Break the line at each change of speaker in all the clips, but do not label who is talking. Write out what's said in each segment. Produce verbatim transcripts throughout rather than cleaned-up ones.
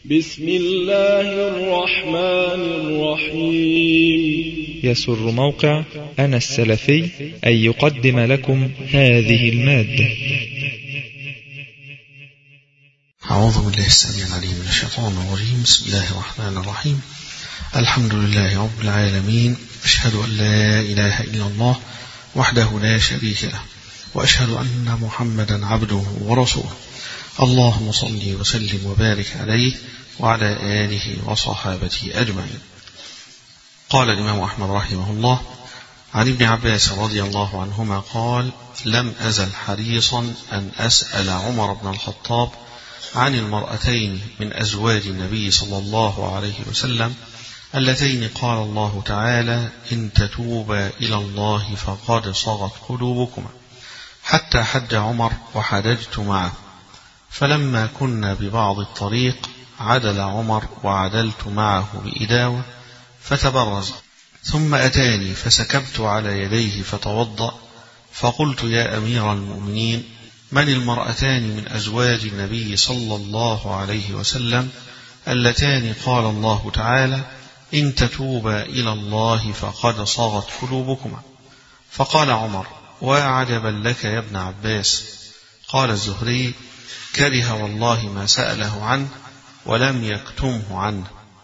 بسم الله الرحمن الرحيم.
يسر موقع أنا السلفي أن يقدم لكم هذه المادة.
أعوذ بالله السميع العليم من الشيطان الرجيم. بسم الله الرحمن الرحيم. الحمد لله رب العالمين، أشهد أن لا إله إلا الله وحده لا شريك له، وأشهد أن محمدا عبده ورسوله. اللهم صل وسلم وبارك عليه وعلى آله وصحابته أجمعين. قال الإمام أحمد رحمه الله عن ابن عباس رضي الله عنهما قال: لم أزل حريصا أن أسأل عمر بن الخطاب عن المرأتين من أزواج النبي صلى الله عليه وسلم اللتين قال الله تعالى: إن تتوبا إلى الله فقد صغت قلوبكما، حتى حج عمر وحججت معه، فلما كنا ببعض الطريق عدل عمر وعدلت معه بإداوة فتبرز، ثم أتاني فسكبت على يديه فتوضأ، فقلت: يا أمير المؤمنين، من المرأتان من أزواج النبي صلى الله عليه وسلم اللتان قال الله تعالى: إن تتوبا إلى الله فقد صغت قلوبكما؟ فقال عمر: وعجبا لك يا ابن عباس. قال الزهري: كره والله ما سأله عنه ولم يكتمه عنه.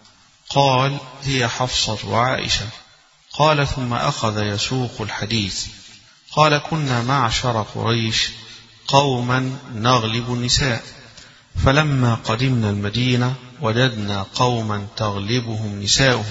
قال: هي حفصة وعائشة. قال: ثم أخذ يسوق الحديث. قال: كنا معشر قريش قوما نغلب النساء، فلما قدمنا المدينة وجدنا قوما تغلبهم نساؤهم،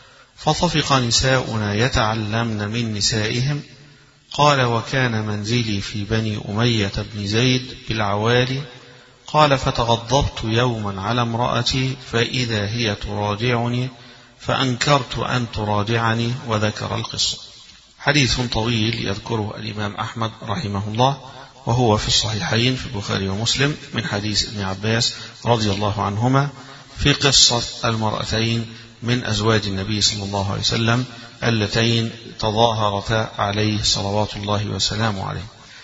فطفق نساؤنا يتعلمن من نسائهم. قال: وكان منزلي في بني أمية بن زيد بالعوالي. قال: فتغضبت يوما على امرأتي فإذا هي تراجعني، فأنكرت أن تراجعني، وذكر القصة. حديث طويل يذكره الإمام أحمد رحمه الله، وهو في الصحيحين في البخاري ومسلم من حديث ابن عباس رضي الله عنهما في قصة المرأتين من أزواج النبي صلى الله عليه وسلم اللتين تظاهرتا عليه صلوات الله وسلامه عليه.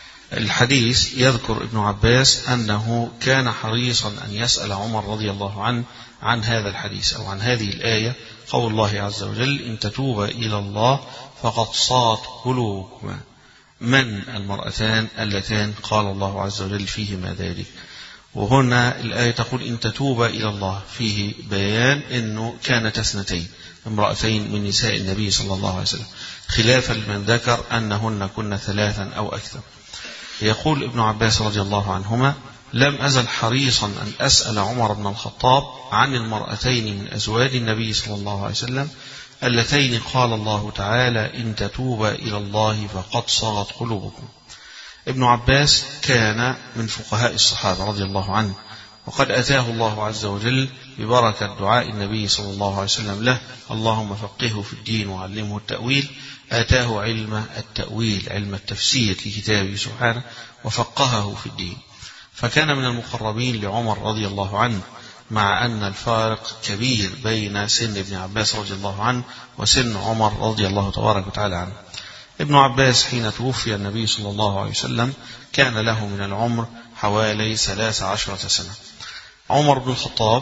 الحديث يذكر ابن عباس أنه كان حريصا أن يسأل عمر رضي الله عنه عن هذا الحديث أو عن هذه الآية، قول الله عز وجل: إن تتوبا إلى الله فقد صغت قلوبكما. من المرأتان اللتان قال الله عز وجل فيهما ذلك؟ وهنا الآية تقول: إن تتوبا إلى الله، فيه بيان أنه كانت اثنتين، امرأتين من نساء النبي صلى الله عليه وسلم، خلافا لمن ذكر أنهن كن ثلاثا أو أكثر. يقول ابن عباس رضي الله عنهما: لم أزل حريصا أن أسأل عمر بن الخطاب عن المرأتين من أزواج النبي صلى الله عليه وسلم اللتين قال الله تعالى: إن تتوبا إلى الله فقد صغت قلوبكم. ابن عباس كان من فقهاء الصحابة رضي الله عنه، وقد أتاه الله عز وجل ببركة دعاء النبي صلى الله عليه وسلم له: اللهم فقهه في الدين وعلمه التأويل. آتاه علم التأويل، علم التفسير في كتابه سبحانه، وفقهه في الدين، فكان من المقربين لعمر رضي الله عنه، مع أن الفارق كبير بين سن ابن عباس رضي الله عنه وسن عمر رضي الله تبارك وتعالى عنه. ابن عباس حين توفي النبي صلى الله عليه وسلم كان له من العمر حوالي ثلاث عشرة سنة. عمر بن الخطاب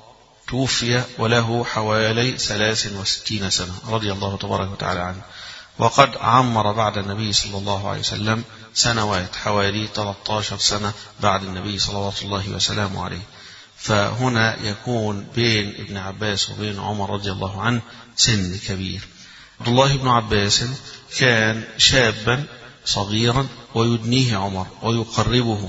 توفي وله حوالي ثلاث وستين سنة رضي الله تبارك وتعالى عنه، وقد عمر بعد النبي صلى الله عليه وسلم سنوات، حوالي ثلاثة عشر سنة بعد النبي صلوات الله وسلامه عليه. فهنا يكون بين ابن عباس وبين عمر رضي الله عنه سن كبير. عبد الله بن عباس كان شابا صغيرا ويدنيه عمر ويقربه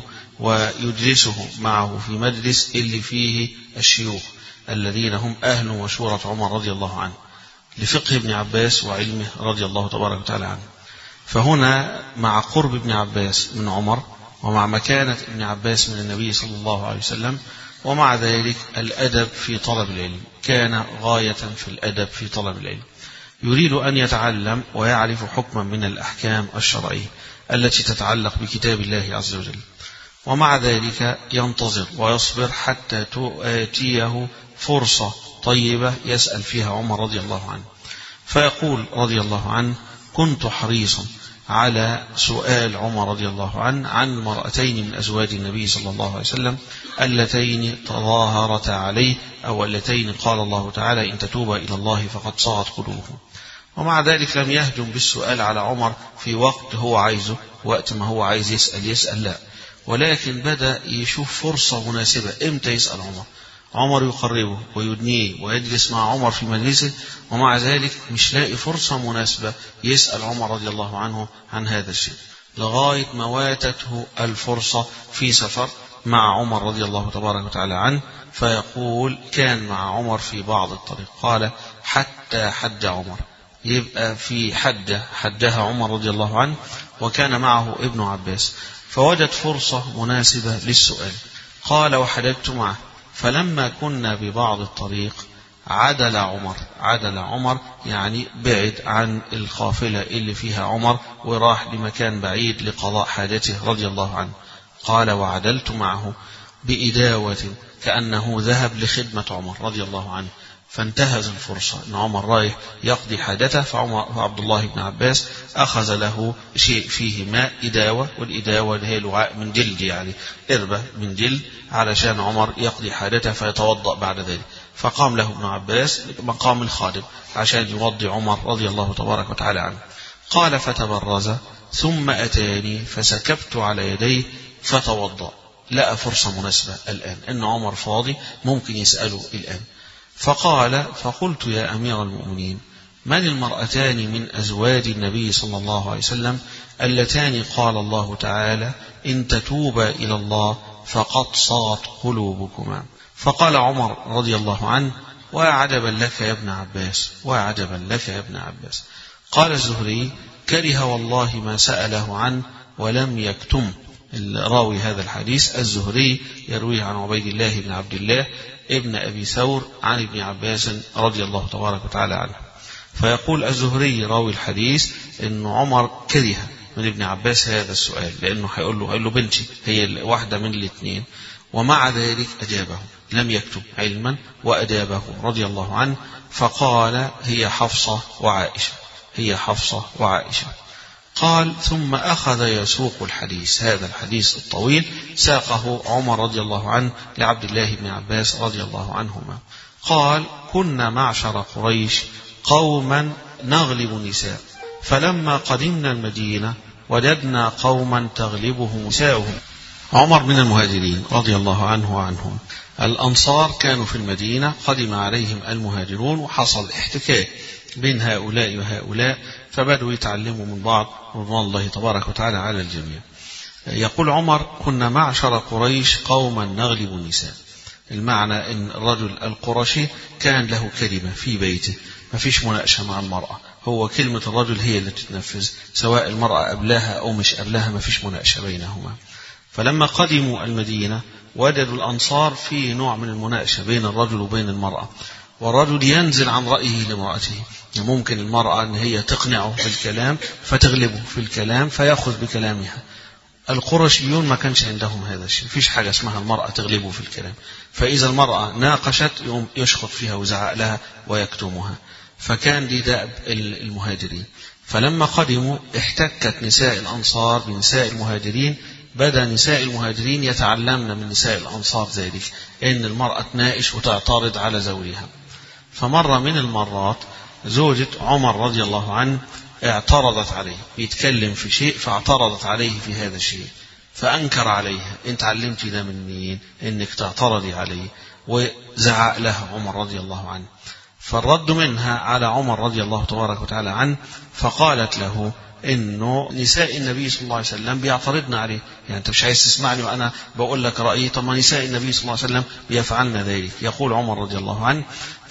ويجلسه معه في مجلس اللي فيه الشيوخ الذين هم أهل مشورة عمر رضي الله عنه لفقه ابن عباس وعلمه رضي الله تبارك وتعالى عنه. فهنا مع قرب ابن عباس من عمر، ومع مكانة ابن عباس من النبي صلى الله عليه وسلم، ومع ذلك الأدب في طلب العلم، كان غاية في الأدب في طلب العلم، يريد أن يتعلم ويعرف حكما من الأحكام الشرعية التي تتعلق بكتاب الله عز وجل، ومع ذلك ينتظر ويصبر حتى تأتيه فرصة طيبة يسأل فيها عمر رضي الله عنه. فيقول رضي الله عنه: كنت حريصا على سؤال عمر رضي الله عنه عن مرأتين من أزواج النبي صلى الله عليه وسلم اللتين تظاهرتا عليه أو اللتين قال الله تعالى إن تتوبا إلى الله فقد صغت قلوبهم. ومع ذلك لم يهجم بالسؤال على عمر في وقت هو عايزه، وقت ما هو عايز يسأل يسأل لا، ولكن بدأ يشوف فرصة مناسبة إمتى يسأل عمر. عمر يقربه ويدنيه ويجلس مع عمر في مجلسه، ومع ذلك مش لاقي فرصة مناسبة يسأل عمر رضي الله عنه عن هذا الشيء، لغاية ما واتته الفرصة في سفر مع عمر رضي الله تبارك وتعالى عنه. فيقول كان مع عمر في بعض الطريق، قال حتى حج عمر، يبقى في حجة حجها عمر رضي الله عنه وكان معه ابن عباس، فوجد فرصة مناسبة للسؤال. قال وحججت معه، فلما كنا ببعض الطريق عدل عمر، عدل عمر يعني بعد عن القافلة اللي فيها عمر وراح لمكان بعيد لقضاء حاجته رضي الله عنه. قال وعدلت معه بإداوة كأنه ذهب لخدمة عمر رضي الله عنه، فانتهز الفرصة أن عمر رايح يقضي حاجته، فعبد الله بن عباس أخذ له شيء فيه ماء إداوة، والإداوة هي لعاء من جلد يعني إربة من جلد علشان عمر يقضي حاجته فيتوضأ بعد ذلك. فقام له ابن عباس مقام الخادم عشان يوضي عمر رضي الله تبارك وتعالى عنه. قال فتبرز ثم أتاني فسكبت على يديه فتوضأ. لقى فرصة مناسبة الآن أن عمر فاضي ممكن يسأله الآن. فقال فقلت يا أمير المؤمنين من المرأتان من أزواج النبي صلى الله عليه وسلم اللتان قال الله تعالى إن تتوبا إلى الله فقد صغت قلوبكما؟ فقال عمر رضي الله عنه وعجبا لك يا ابن عباس، وعجبا لك يا ابن عباس. قال الزهري كره والله ما سأله عنه ولم يكتم. راوي هذا الحديث الزهري يرويه عن عبيد الله بن عبد الله ابن أبي ثور عن ابن عباس رضي الله تبارك وتعالى عنه. فيقول الزهري راوي الحديث أن عمر كره من ابن عباس هذا السؤال، لأنه هيقول له, له بنتي هي واحدة من الاثنين، ومع ذلك أجابه لم يكتب علما وأجابه رضي الله عنه. فقال هي حفصة وعائشة، هي حفصة وعائشة. قال ثم أخذ يسوق الحديث، هذا الحديث الطويل ساقه عمر رضي الله عنه لعبد الله بن عباس رضي الله عنهما. قال كنا معشر قريش قوما نغلب النساء، فلما قدمنا المدينة وجدنا قوما تغلبهم نساؤهم. عمر من المهاجرين رضي الله عنه وعنهم. الأنصار كانوا في المدينة، قدم عليهم المهاجرون وحصل احتكاك بين هؤلاء وهؤلاء، فبدوا يتعلموا من بعض رضوان الله تبارك وتعالى على الجميع. يقول عمر كنا معشر قريش قوما نغلب النساء، المعنى أن الرجل القرشي كان له كلمة في بيته، ما فيش مناقشة مع المرأة، هو كلمة الرجل هي التي تنفذ، سواء المرأة قبلها أو مش قبلها ما فيش مناقشة بينهما. فلما قدموا المدينة وجدوا الأنصار في نوع من المناقشة بين الرجل وبين المرأة، والرجل ينزل عن رأيه لامرأته، ممكن المرأة أن هي تقنعه بالكلام فتغلبه في الكلام فيأخذ بكلامها. القرشيون ما كانش عندهم هذا الشيء، فيش حاجة اسمها المرأة تغلبه في الكلام، فإذا المرأة ناقشت يقوم يشخط فيها ويزعق لها ويكتمها. فكان دي دأب المهاجرين. فلما قدموا احتكت نساء الأنصار بنساء المهاجرين، بدأ نساء المهاجرين يتعلمن من نساء الأنصار ذلك أن المرأة تناقش وتعترض على زوجها. فمرة من المرات زوجة عمر رضي الله عنه اعترضت عليه، بيتكلم في شيء فاعترضت عليه في هذا الشيء، فأنكر عليها انت علمتي ده من مين انك تعترضي عليه، وزعق لها عمر رضي الله عنه. فالرد منها على عمر رضي الله تبارك وتعالى عنه، فقالت له انه نساء النبي صلى الله عليه وسلم بيعترضن عليه، يعني انت مش عايز تسمعني وانا بقول لك رأيي، طب ما نساء النبي صلى الله عليه وسلم بيفعلن ذلك. يقول عمر رضي الله عنه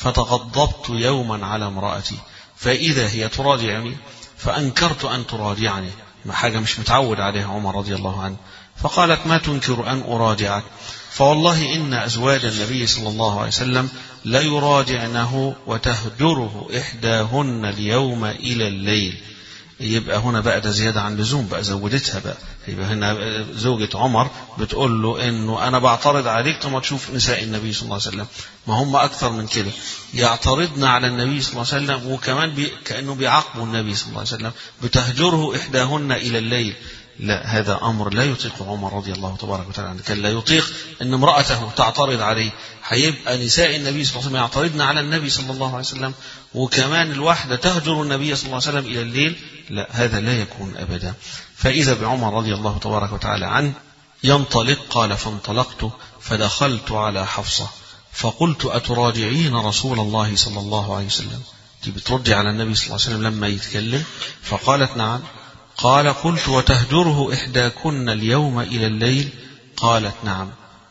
فتغضبت يوما على امرأتي فإذا هي تراجعني، فأنكرت أن تراجعني، ما حاجة مش متعود عليها عمر رضي الله عنه. فقالت ما تنكر أن أراجعك؟ فوالله إن أزواج النبي صلى الله عليه وسلم لا يراجعنه وتهجره إحداهن اليوم إلى الليل. يبقى هنا بقى ده زيادة عن لزوم، بقى زودتها بقى. يبقى هنا زوجة عمر بتقول له إنه أنا بعترض عليك، ثم تشوف نساء النبي صلى الله عليه وسلم، ما هم أكثر من كده يعترضن على النبي صلى الله عليه وسلم، وكمان بي كأنه بيعاقبوا النبي صلى الله عليه وسلم، بتهجره إحداهن إلى الليل. لا، هذا أمر لا يطيق عمر رضي الله تبارك وتعالى عنه. كان لا يطيق أن امرأته تعترض عليه. هيبقى نساء النبي صلى الله عليه وسلم يعترضن على النبي صلى الله عليه وسلم، وكمان الواحدة تهجر النبي صلى الله عليه وسلم إلى الليل؟ لا، هذا لا يكون أبدا. فإذا بعمر رضي الله تبارك وتعالى عنه ينطلق. قال: فانطلقت فدخلت على حفصة فقلت: أتراجعين رسول الله صلى الله عليه وسلم؟ بتردي على النبي صلى الله عليه وسلم لما يتكلم؟ فقالت: نعم. قال: قلت: وتهجره إحداكن اليوم إلى الليل؟ قالت: نعم.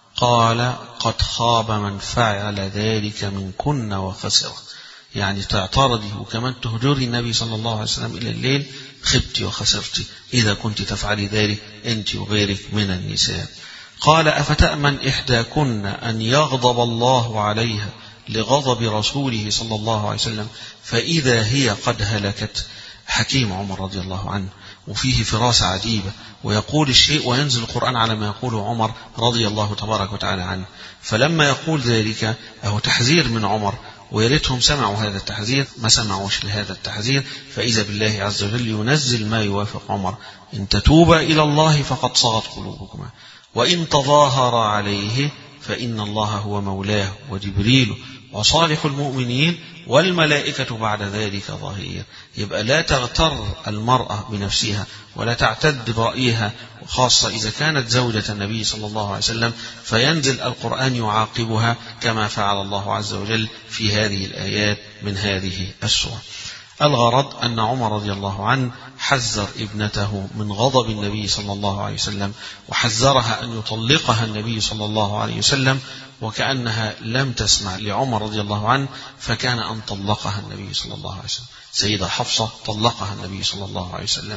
قال: قد خاب من فعل ذلك منكن وخسر. يعني تعترضي وكمان تهجري النبي صلى الله عليه وسلم إلى الليل، خبتي وخسرتي إذا كنت تفعلي ذلك أنت وغيرك من النساء. قال: أفتأمن إحداكن أن يغضب الله عليها لغضب رسوله صلى الله عليه وسلم فإذا هي قد هلكت؟ حكيم عمر رضي الله عنه، وفيه فراسة عجيبة، ويقول الشيء وينزل القرآن على ما يقوله عمر رضي الله تبارك وتعالى عنه. فلما يقول ذلك أهو تحذير من عمر، ويريتهم سمعوا هذا التحذير، ما سمعوش لهذا التحذير، فإذا بالله عز وجل ينزل ما يوافق عمر: إن تتوبا إلى الله فقد صغت قلوبكما، وإن تظاهر عليه فإن الله هو مولاه وجبريل وصالح المؤمنين والملائكة بعد ذلك ظهير. يبقى لا تغتر المرأة بنفسها ولا تعتد برأيها، وخاصة إذا كانت زوجة النبي صلى الله عليه وسلم، فينزل القرآن يعاقبها كما فعل الله عز وجل في هذه الآيات من هذه السورة. الغرض أن عمر رضي الله عنه حذر ابنته من غضب النبي صلى الله عليه وسلم، وحذرها أن يطلقها النبي صلى الله عليه وسلم، وكأنها لم تسمع لعمر رضي الله عنه، فكان أن طلقها النبي صلى الله عليه وسلم. سيدة حفصة طلقها النبي صلى الله عليه وسلم،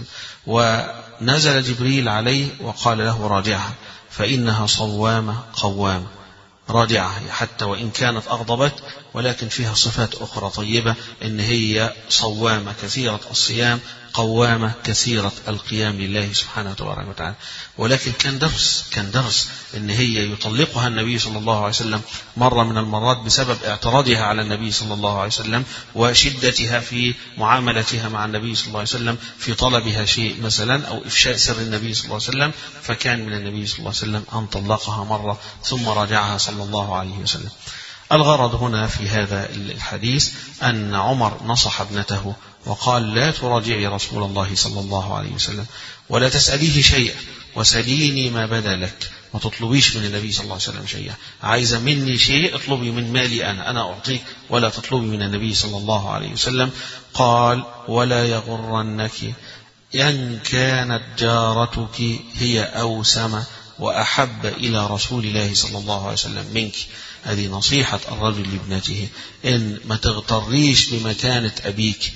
ونزل جبريل عليه وقال له: راجعها فإنها صوامة قوامة. راجعها حتى وإن كانت أغضبت، ولكن فيها صفات أخرى طيبة، إن هي صوامة كثيرة الصيام، قوامة كثيرة القيام لله سبحانه وتعالى. ولكن كان درس كان درس إن هي يطلقها النبي صلى الله عليه وسلم مرة من المرات بسبب اعتراضها على النبي صلى الله عليه وسلم، وشدتها في معاملتها مع النبي صلى الله عليه وسلم في طلبها شيء مثلا، أو إفشاء سر النبي صلى الله عليه وسلم، فكان من النبي صلى الله عليه وسلم أن طلقها مرة ثم راجعها صلى الله عليه وسلم. الغرض هنا في هذا الحديث أن عمر نصح ابنته وقال: لا تراجعي رسول الله صلى الله عليه وسلم ولا تسأليه شيئا، وسليني ما بدا لك، ما تطلبيش من النبي صلى الله عليه وسلم شيئا. عايزة مني شيء اطلبي من مالي أنا أنا أعطيك، ولا تطلبي من النبي صلى الله عليه وسلم. قال: ولا يغرنك أن كانت جارتك هي أوسم وأحب إلى رسول الله صلى الله عليه وسلم منك. هذه نصيحة الرجل لابنته، إن ما تغتريش بمكانة أبيك.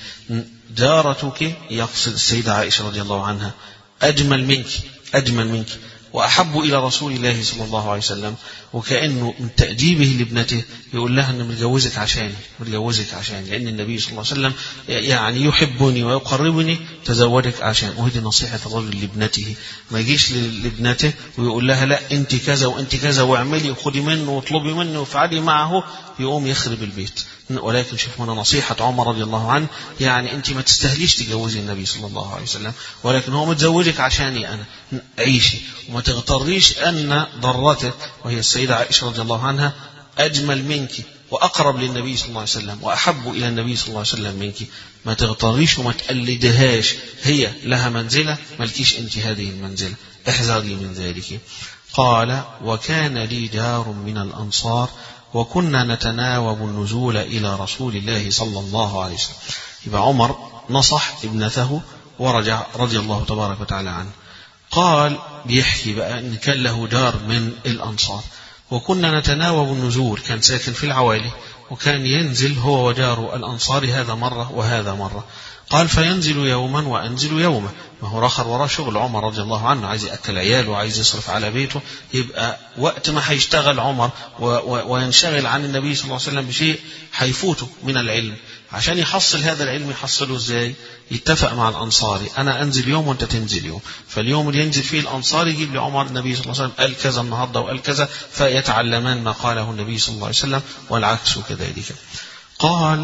جارتك يقصد السيدة عائشة رضي الله عنها، أجمل منك أجمل منك وأحب إلى رسول الله صلى الله عليه وسلم. وكأنه من تأديبه لابنته يقول لها أن متجوزك عشاني متجوزك عشاني لأن النبي صلى الله عليه وسلم يعني يحبني ويقربني، تزوجك عشان. وهذه نصيحة الرجل لابنته، ما يجيش لابنته ويقول لها لا أنت كذا وأنت كذا واعملي وخدي منه واطلبي منه وافعلي معه، يقوم يخرب البيت. ولكن شوف هنا نصيحة عمر رضي الله عنه، يعني أنت ما تستهليش تجوزي النبي صلى الله عليه وسلم، ولكن هو متزوجك عشاني أنا، عيشي وما تغتريش أن ضرتك وهي السيدة عائشة رضي الله عنها أجمل منك وأقرب للنبي صلى الله عليه وسلم وأحب إلى النبي صلى الله عليه وسلم منك. ما تغتريش وما تقلدهاش، هي لها منزلة ملكيش أنت هذه المنزلة، احذري من ذلك. قال: وكان لي جار من الأنصار وكنا نتناوب النزول إلى رسول الله صلى الله عليه وسلم. يبقى عمر نصح ابنته ورجع رضي الله تبارك وتعالى عنه. قال بيحكي بقى إن كان له جار من الأنصار، وكنا نتناوب النزول، كان ساكن في العوالي، وكان ينزل هو وجار الأنصار هذا مرة وهذا مرة. قال: فينزل يوما وأنزل يوما، ما هو رخر وراه شغل عمر رضي الله عنه، عايز يأكل عياله وعايز يصرف على بيته، يبقى وقت ما هيشتغل عمر وينشغل عن النبي صلى الله عليه وسلم بشيء هيفوته من العلم. عشان يحصل هذا العلم يحصله ازاي؟ يتفق مع الأنصاري، أنا أنزل يوم وأنت تنزل يوم، فاليوم اللي ينزل فيه الأنصاري يجيب لعمر النبي صلى الله عليه وسلم قال كذا النهارده وقال كذا، فيتعلمان ما قاله النبي صلى الله عليه وسلم والعكس كذلك. قال: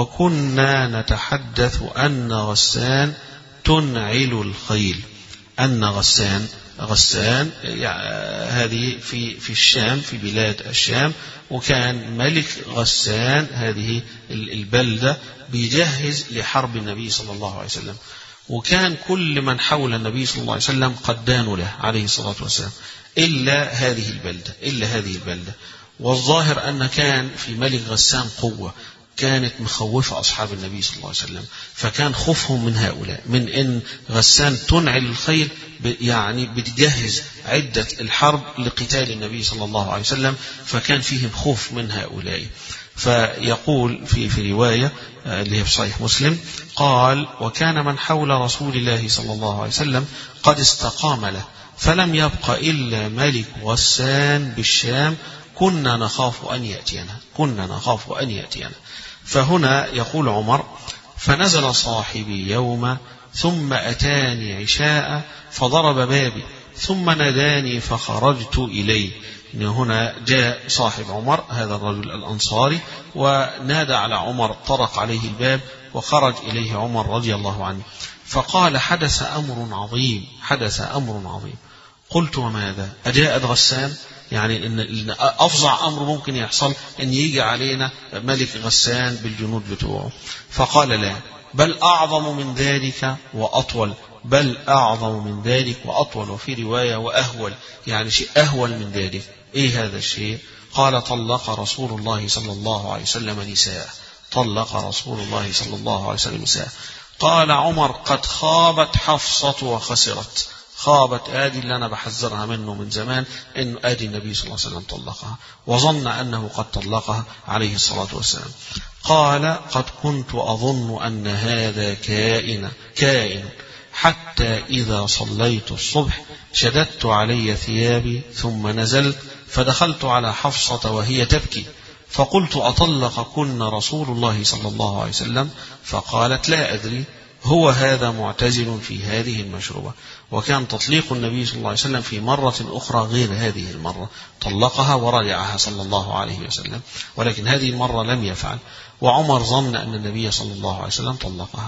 وكنا نتحدث أن غسان تنعل الخيل. أن غسان غسان يعني هذه في في الشام، في بلاد الشام، وكان ملك غسان هذه البلدة بيجهز لحرب النبي صلى الله عليه وسلم، وكان كل من حول النبي صلى الله عليه وسلم قد دانوا له عليه الصلاة والسلام إلا هذه البلدة إلا هذه البلدة والظاهر أن كان في ملك غسان قوة كانت مخوفة أصحاب النبي صلى الله عليه وسلم، فكان خوفهم من هؤلاء، من إن غسان تنعل الخيل يعني بتجهز عدة الحرب لقتال النبي صلى الله عليه وسلم، فكان فيهم خوف من هؤلاء. فيقول في في رواية اللي هي في صحيح مسلم قال: وكان من حول رسول الله صلى الله عليه وسلم قد استقام له، فلم يبق إلا ملك غسان بالشام، كنا نخاف أن يأتينا كنا نخاف أن يأتينا. فهنا يقول عمر: فنزل صاحبي يوما ثم أتاني عشاء فضرب بابي ثم ناداني فخرجت إليه. هنا جاء صاحب عمر هذا الرجل الأنصاري ونادى على عمر، طرق عليه الباب وخرج إليه عمر رضي الله عنه، فقال: حدث أمر عظيم حدث أمر عظيم. قلت: وماذا؟ أجاءت غسان؟ يعني إن أفظع أمر ممكن يحصل أن يجي علينا ملك غسان بالجنود بتوعه. فقال: لا، بل أعظم من ذلك وأطول بل أعظم من ذلك وأطول وفي رواية وأهول، يعني شيء أهول من ذلك. إيه هذا الشيء؟ قال: طلق رسول الله صلى الله عليه وسلم نساء طلق رسول الله صلى الله عليه وسلم نساء. قال عمر: قد خابت حفصة وخسرت. خابت آدي اللي أنا بحذرها منه من زمان، إن آدي النبي صلى الله عليه وسلم طلقها، وظن أنه قد طلقها عليه الصلاة والسلام. قال: قد كنت أظن أن هذا كائن كائن حتى إذا صليت الصبح شددت علي ثيابي ثم نزلت فدخلت على حفصة وهي تبكي، فقلت: أطلقكن رسول الله صلى الله عليه وسلم؟ فقالت: لا أدري، هو هذا معتزل في هذه المشروبة. وكان تطليق النبي صلى الله عليه وسلم في مرة أخرى غير هذه المرة، طلقها ورجعها صلى الله عليه وسلم، ولكن هذه المرة لم يفعل، وعمر ظن أن النبي صلى الله عليه وسلم طلقها.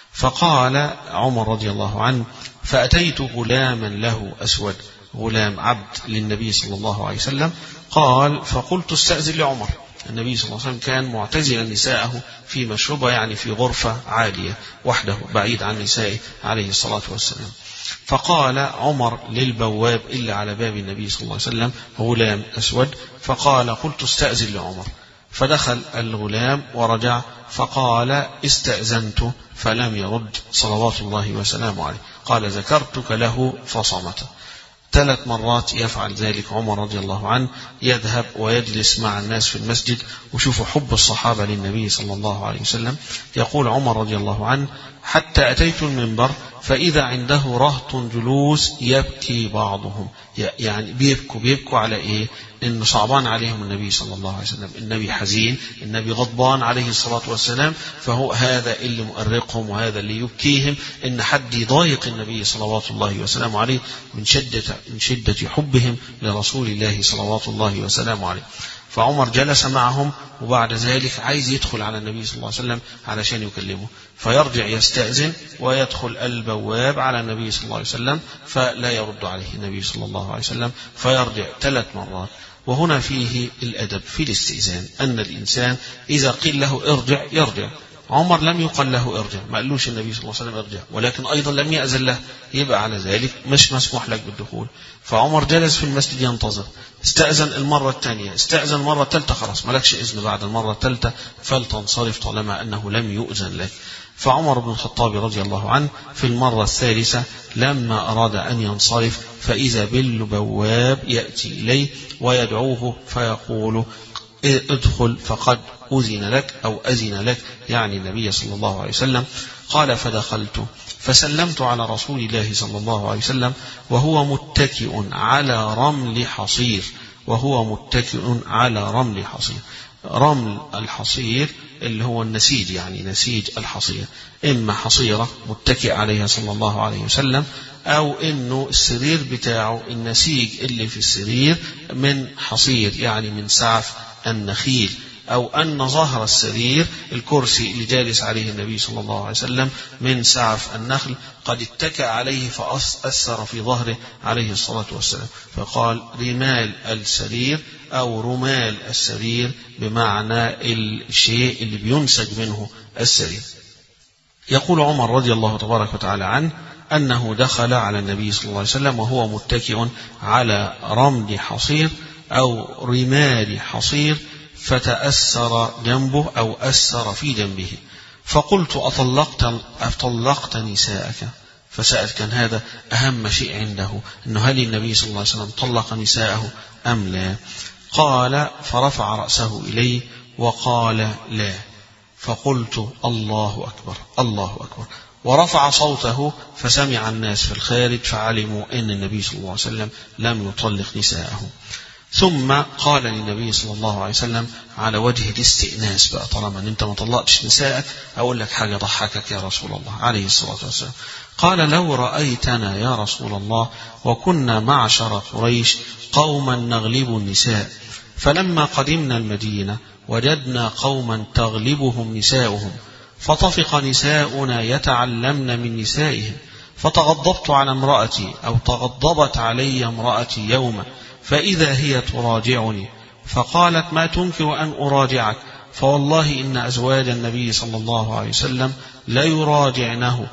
فقال عمر رضي الله عنه: فأتيت غلاما له أسود، غلام عبد للنبي صلى الله عليه وسلم. قال: فقلت: استأذن لعمر. النبي صلى الله عليه وسلم كان معتزلا نساءه في مشربة، يعني في غرفة عالية وحده بعيد عن نسائه عليه الصلاة والسلام. فقال عمر للبواب إلا على باب النبي صلى الله عليه وسلم غلام أسود، فقال: قلت: استأذن لعمر. فدخل الغلام ورجع، فقال: استأذنت فلم يرد صلوات الله وسلامه عليه. قال: ذكرتك له فصمت. ثلاث مرات يفعل ذلك عمر رضي الله عنه، يذهب ويجلس مع الناس في المسجد. وشوفوا حب الصحابة للنبي صلى الله عليه وسلم. يقول عمر رضي الله عنه: حتى أتيت المنبر فإذا عنده رهط جلوس يبكي بعضهم، يعني بيبكوا بيبكوا على إيه؟ إنه صعبان عليهم النبي صلى الله عليه وسلم، النبي حزين، النبي غضبان عليه الصلاة والسلام، فهو هذا اللي مؤرقهم وهذا اللي يبكيهم، إن حد يضايق النبي صلوات الله وسلامه عليه من شدة من شدة حبهم لرسول الله صلوات الله وسلامه عليه. فعمر جلس معهم، وبعد ذلك عايز يدخل على النبي صلى الله عليه وسلم علشان يكلمه، فيرجع يستأذن ويدخل البواب على النبي صلى الله عليه وسلم، فلا يرد عليه النبي صلى الله عليه وسلم، فيرجع ثلاث مرات. وهنا فيه الأدب في الاستئذان، أن الإنسان إذا قيل له ارجع يرجع. عمر لم يقل له ارجع، ما قالوش النبي صلى الله عليه وسلم ارجع، ولكن أيضا لم يأذن له، يبقى على ذلك مش مسموح لك بالدخول. فعمر جلس في المسجد ينتظر، استأذن المرة الثانية، استأذن المرة الثالثة، خلاص ملكش إذن بعد المرة الثالثة فلتنصرف طالما أنه لم يؤذن لك. فعمر بن الخطاب رضي الله عنه في المرة الثالثة لما أراد أن ينصرف فإذا بالبواب يأتي إليه ويدعوه فيقول: ادخل فقد أذن لك أو أذن لك، يعني النبي صلى الله عليه وسلم. قال: فدخلت فسلمت على رسول الله صلى الله عليه وسلم وهو متكئ على رمل حصير وهو متكئ على رمل حصير. رمل الحصير اللي هو النسيج، يعني نسيج الحصير، إما حصيرة متكئ عليها صلى الله عليه وسلم، أو إنه السرير بتاعه النسيج اللي في السرير من حصير، يعني من سعف النخيل، أو أن ظهر السرير الكرسي اللي جالس عليه النبي صلى الله عليه وسلم من سعف النخل قد اتكأ عليه فأثر في ظهره عليه الصلاة والسلام، فقال رمال السرير أو رمال السرير بمعنى الشيء اللي بينسج منه السرير. يقول عمر رضي الله تبارك وتعالى عنه أنه دخل على النبي صلى الله عليه وسلم وهو متكئ على رمل حصير أو رمال حصير فتأثر جنبه أو أثر في جنبه، فقلت أطلقت, أطلقت نساءك؟ فسأل، كان هذا أهم شيء عنده، أنه هل النبي صلى الله عليه وسلم طلق نساءه أم لا؟ قال فرفع رأسه إليه وقال لا. فقلت الله أكبر الله أكبر، ورفع صوته فسمع الناس في الخارج فعلموا أن النبي صلى الله عليه وسلم لم يطلق نساءه. ثم قال للنبي صلى الله عليه وسلم على وجه الاستئناس بقى، طالما ان انت ما طلقتش نسائك اقول لك حاجه ضحكك يا رسول الله عليه الصلاه والسلام. قال لو رايتنا يا رسول الله وكنا معشر قريش قوما نغلب النساء، فلما قدمنا المدينه وجدنا قوما تغلبهم نساؤهم، فطفق نساؤنا يتعلمن من نسائهم، فتغضبت على امرأتي أو تغضبت علي امرأتي يوما، فإذا هي تراجعني، فقالت ما تنكر أن أراجعك؟ فوالله إن أزواج النبي صلى الله عليه وسلم لا يراجعنه،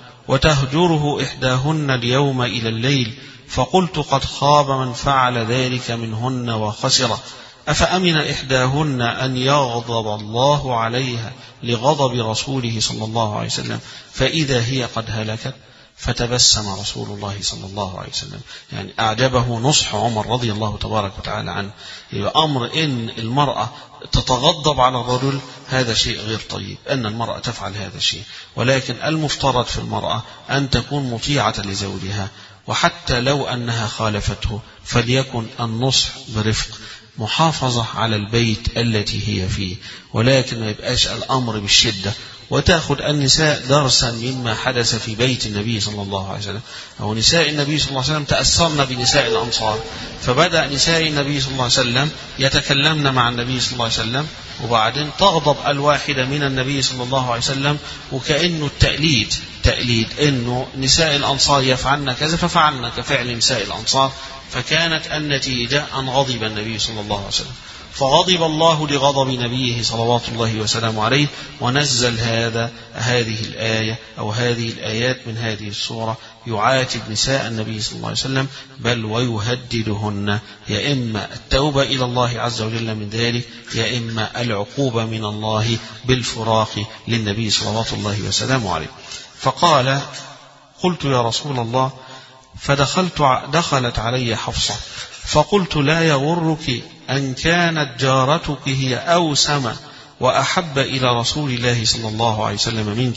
وتهجره إحداهن اليوم إلى الليل. فقلت قد خاب من فعل ذلك منهن وخسر، أفأمن إحداهن أن يغضب الله عليها لغضب رسوله صلى الله عليه وسلم فإذا هي قد هلكت؟ فتبسم رسول الله صلى الله عليه وسلم، يعني أعجبه نصح عمر رضي الله تبارك وتعالى عنه. يبقى أمر إن المرأة تتغضب على الرجل هذا شيء غير طيب، أن المرأة تفعل هذا الشيء، ولكن المفترض في المرأة أن تكون مطيعة لزوجها، وحتى لو أنها خالفته فليكن النصح برفق، محافظة على البيت التي هي فيه، ولكن ما يبقاش الأمر بالشدة. وتأخذ النساء درسا مما حدث في بيت النبي صلى الله عليه وسلم، أو نساء النبي صلى الله عليه وسلم تأثرن بنساء الأنصار، فبدأ نساء النبي صلى الله عليه وسلم يتكلمن مع النبي صلى الله عليه وسلم، وبعدين تغضب الواحدة من النبي صلى الله عليه وسلم، وكأنه التقليد تقليد إنه نساء الأنصار يفعلن كذا ففعلن كفعل نساء الأنصار، فكانت النتيجة أن غضب النبي صلى الله عليه وسلم، فغضب الله لغضب نبيه صلوات الله وسلامه عليه، ونزل هذا هذه الآية أو هذه الآيات من هذه السورة يعاتب نساء النبي صلى الله عليه وسلم، بل ويهددهن، يا إما التوبة إلى الله عز وجل من ذلك، يا إما العقوبة من الله بالفراق للنبي صلوات الله وسلامه عليه. فقال قلت يا رسول الله، فدخلت دخلت علي حفصة، فقلت لا يغرك أن كانت جارتك هي أوسم وأحب إلى رسول الله صلى الله عليه وسلم منك؟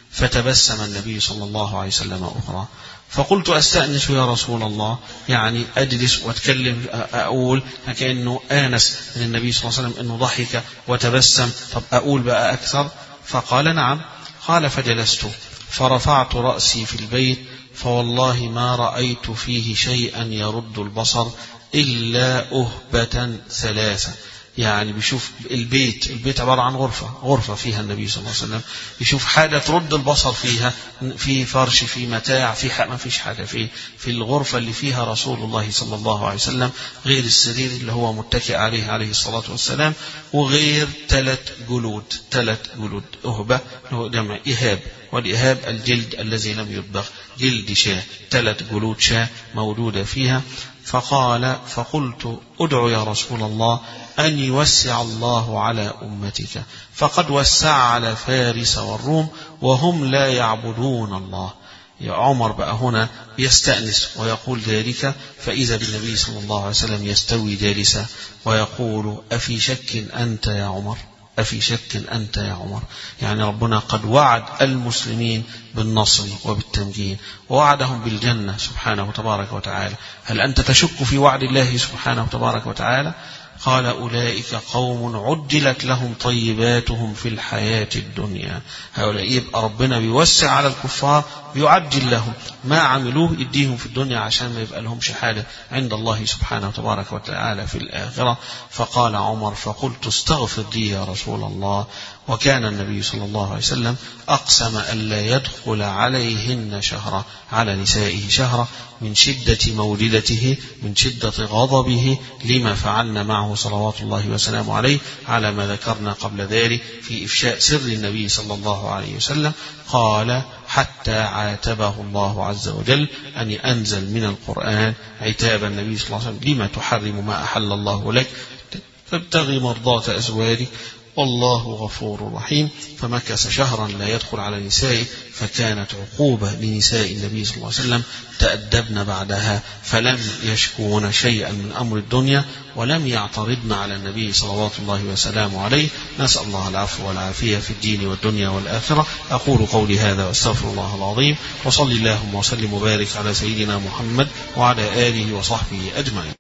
فتبسم النبي صلى الله عليه وسلم أخرى. فقلت أستأنس يا رسول الله، يعني أجلس وأتكلم أقول كأنه آنس من النبي صلى الله عليه وسلم أنه ضحك وتبسم، طب أقول بقى أكثر؟ فقال نعم. قال فجلست فرفعت رأسي في البيت، فوالله ما رأيت فيه شيئا يرد البصر إلا أهبة ثلاثة، يعني بيشوف البيت البيت عبارة عن غرفة غرفة فيها النبي صلى الله عليه وسلم، يشوف حاجة ترد البصر فيها، في فرش، في متاع، في حق، ما فيش حاجة في في الغرفة اللي فيها رسول الله صلى الله عليه وسلم غير السرير اللي هو متكئ عليه عليه الصلاة والسلام، وغير ثلاث جلود ثلاث جلود أهبة هو جمع إهاب، والإهاب الجلد الذي لم يطبخ، جلد شاة، ثلاث جلود شاة موجودة فيها. فقال فقلت ادعو يا رسول الله أن يوسع الله على أمتك، فقد وسع على فارس والروم وهم لا يعبدون الله. يا عمر بقى هنا يستأنس ويقول ذلك، فإذا بالنبي صلى الله عليه وسلم يستوي جالسا ويقول أفي شك أنت يا عمر؟ أفي شك أنت يا عمر؟ يعني ربنا قد وعد المسلمين بالنصر وبالتمكين ووعدهم بالجنة سبحانه تبارك وتعالى، هل أنت تشك في وعد الله سبحانه تبارك وتعالى؟ قال أولئك قوم عجلت لهم طيباتهم في الحياة الدنيا. هؤلاء يبقى ربنا بيوسع على الكفار، بيعجل لهم ما عملوه يديهم في الدنيا عشان ما يبقى لهمش حاجة عند الله سبحانه تبارك وتعالى في الآخرة. فقال عمر فقلت استغفر لي يا رسول الله. وكان النبي صلى الله عليه وسلم أقسم ألا يدخل عليهن شهرا، على نسائه شهرا، من شدة مولدته، من شدة غضبه لما فعلنا معه صلوات الله وسلامه عليه، على ما ذكرنا قبل ذلك في إفشاء سر النبي صلى الله عليه وسلم. قال حتى عاتبه الله عز وجل أن أنزل من القرآن عتاب النبي صلى الله عليه وسلم لما تحرم ما أحل الله لك تبتغي مرضات أزواجك والله غفور رحيم. فمكث شهرا لا يدخل على نسائه، فكانت عقوبة لنساء النبي صلى الله عليه وسلم تأدبن بعدها، فلم يشكون شيئا من أمر الدنيا ولم يعترضن على النبي صلوات الله وسلامه عليه. نسأل الله العفو والعافية في الدين والدنيا والآخرة. أقول قولي هذا واستغفر الله العظيم، وصلي اللهم وسلم وبارك على سيدنا محمد وعلى آله وصحبه أجمعين.